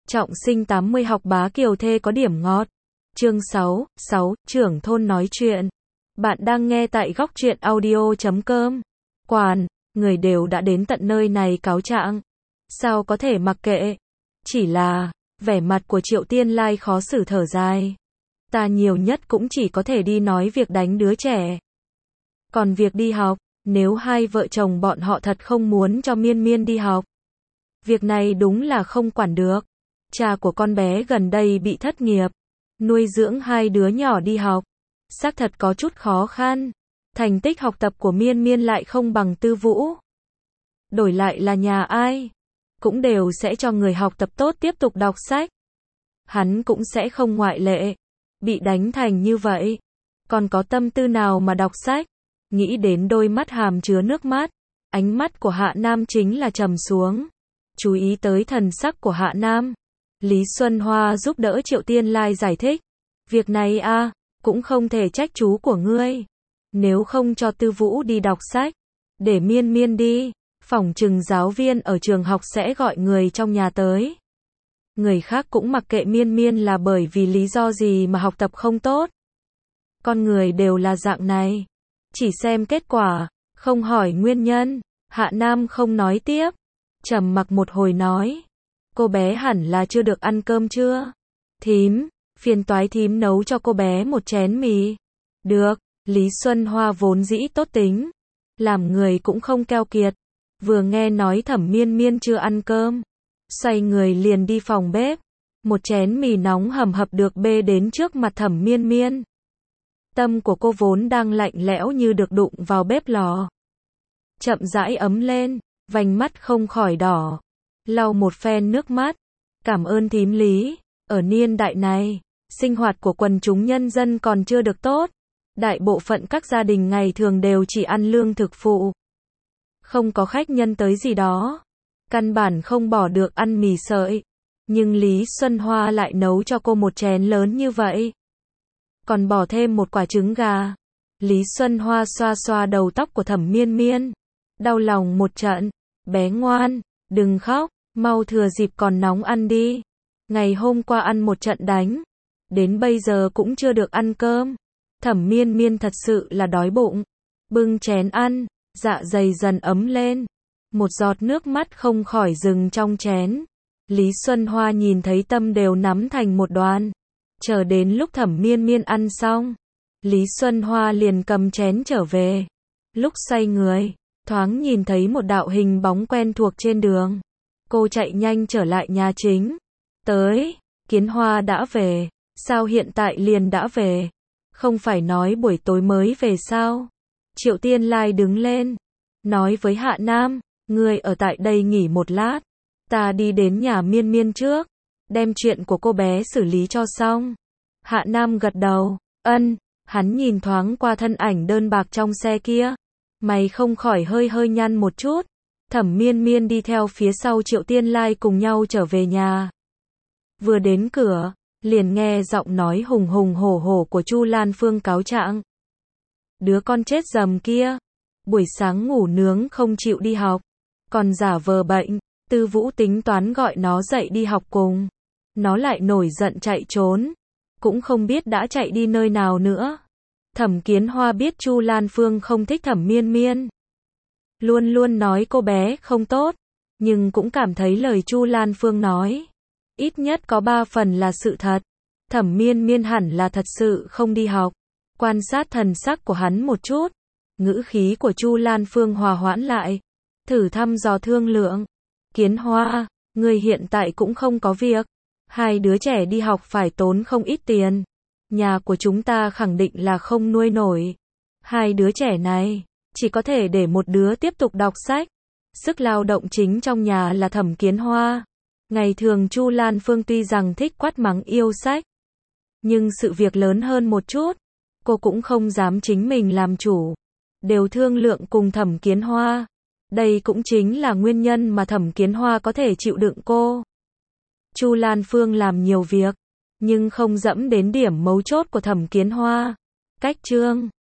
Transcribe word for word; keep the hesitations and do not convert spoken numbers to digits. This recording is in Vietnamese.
Trọng sinh tám mươi học bá kiều thê có điểm ngọt. Chương sáu, sáu, trưởng thôn nói chuyện. Bạn đang nghe tại góc truyện audio chấm com. Quản, người đều đã đến tận nơi này cáo trạng. Sao có thể mặc kệ? Chỉ là, vẻ mặt của Triệu Tiên Lai khó xử thở dài. Ta nhiều nhất cũng chỉ có thể đi nói việc đánh đứa trẻ. Còn việc đi học, nếu hai vợ chồng bọn họ thật không muốn cho Miên Miên đi học, việc này đúng là không quản được. Cha của con bé gần đây bị thất nghiệp, nuôi dưỡng hai đứa nhỏ đi học, xác thật có chút khó khăn. Thành tích học tập của Miên Miên lại không bằng Tư Vũ. Đổi lại là nhà ai, cũng đều sẽ cho người học tập tốt tiếp tục đọc sách. Hắn cũng sẽ không ngoại lệ. Bị đánh thành như vậy, còn có tâm tư nào mà đọc sách? Nghĩ đến đôi mắt hàm chứa nước mắt, ánh mắt của Hạ Nam chính là trầm xuống. Chú ý tới thần sắc của Hạ Nam, Lý Xuân Hoa giúp đỡ Triệu Tiên Lai giải thích. Việc này a, à, cũng không thể trách chú của ngươi. Nếu không cho Tư Vũ đi đọc sách, để Miên Miên đi, phỏng chừng giáo viên ở trường học sẽ gọi người trong nhà tới. Người khác cũng mặc kệ Miên Miên là bởi vì lý do gì mà học tập không tốt. Con người đều là dạng này, chỉ xem kết quả, không hỏi nguyên nhân. Hạ Nam không nói tiếp, trầm mặc một hồi nói. Cô bé hẳn là chưa được ăn cơm chưa? Thím, phiền toái thím nấu cho cô bé một chén mì. Được, Lý Xuân Hoa vốn dĩ tốt tính, làm người cũng không keo kiệt. Vừa nghe nói Thẩm Miên Miên chưa ăn cơm, xoay người liền đi phòng bếp. Một chén mì nóng hầm hập được bê đến trước mặt Thẩm Miên Miên. Tâm của cô vốn đang lạnh lẽo như được đụng vào bếp lò, chậm rãi ấm lên, vành mắt không khỏi đỏ. Lau một phen nước mắt. Cảm ơn thím Lý. Ở niên đại này, sinh hoạt của quần chúng nhân dân còn chưa được tốt. Đại bộ phận các gia đình ngày thường đều chỉ ăn lương thực phụ, không có khách nhân tới gì đó, căn bản không bỏ được ăn mì sợi. Nhưng Lý Xuân Hoa lại nấu cho cô một chén lớn như vậy, còn bỏ thêm một quả trứng gà. Lý Xuân Hoa xoa xoa đầu tóc của Thẩm Miên Miên, đau lòng một trận. Bé ngoan, đừng khóc, mau thừa dịp còn nóng ăn đi. Ngày hôm qua ăn một trận đánh, đến bây giờ cũng chưa được ăn cơm. Thẩm Miên Miên thật sự là đói bụng, bưng chén ăn, dạ dày dần ấm lên. Một giọt nước mắt không khỏi dừng trong chén. Lý Xuân Hoa nhìn thấy tâm đều nắm thành một đoàn. Chờ đến lúc Thẩm Miên Miên ăn xong, Lý Xuân Hoa liền cầm chén trở về. Lúc xoay người, thoáng nhìn thấy một đạo hình bóng quen thuộc trên đường. Cô chạy nhanh trở lại nhà chính. Tới, Kiến Hoa đã về. Sao hiện tại liền đã về? Không phải nói buổi tối mới về sao? Triệu Tiên Lai đứng lên, nói với Hạ Nam, ngươi ở tại đây nghỉ một lát, ta đi đến nhà Miên Miên trước, đem chuyện của cô bé xử lý cho xong. Hạ Nam gật đầu, ân. Hắn nhìn thoáng qua thân ảnh đơn bạc trong xe kia, mày không khỏi hơi hơi nhăn một chút. Thẩm Miên Miên đi theo phía sau Triệu Tiên Lai cùng nhau trở về nhà. Vừa đến cửa, liền nghe giọng nói hùng hùng hổ hổ của Chu Lan Phương cáo trạng. Đứa con chết dầm kia, buổi sáng ngủ nướng không chịu đi học, còn giả vờ bệnh. Tư Vũ tính toán gọi nó dậy đi học cùng, nó lại nổi giận chạy trốn, cũng không biết đã chạy đi nơi nào nữa. Thẩm Kiến Hoa biết Chu Lan Phương không thích Thẩm Miên Miên, luôn luôn nói cô bé không tốt, nhưng cũng cảm thấy lời Chu Lan Phương nói, ít nhất có ba phần là sự thật. Thẩm Miên Miên hẳn là thật sự không đi học. Quan sát thần sắc của hắn một chút, ngữ khí của Chu Lan Phương hòa hoãn lại, thử thăm dò thương lượng. Kiến Hoa, người hiện tại cũng không có việc, hai đứa trẻ đi học phải tốn không ít tiền, nhà của chúng ta khẳng định là không nuôi nổi. Hai đứa trẻ này, chỉ có thể để một đứa tiếp tục đọc sách. Sức lao động chính trong nhà là Thẩm Kiến Hoa. Ngày thường Chu Lan Phương tuy rằng thích quát mắng yêu sách, nhưng sự việc lớn hơn một chút, cô cũng không dám chính mình làm chủ, đều thương lượng cùng Thẩm Kiến Hoa. Đây cũng chính là nguyên nhân mà Thẩm Kiến Hoa có thể chịu đựng cô. Chu Lan Phương làm nhiều việc, nhưng không dẫm đến điểm mấu chốt của Thẩm Kiến Hoa. Cách chương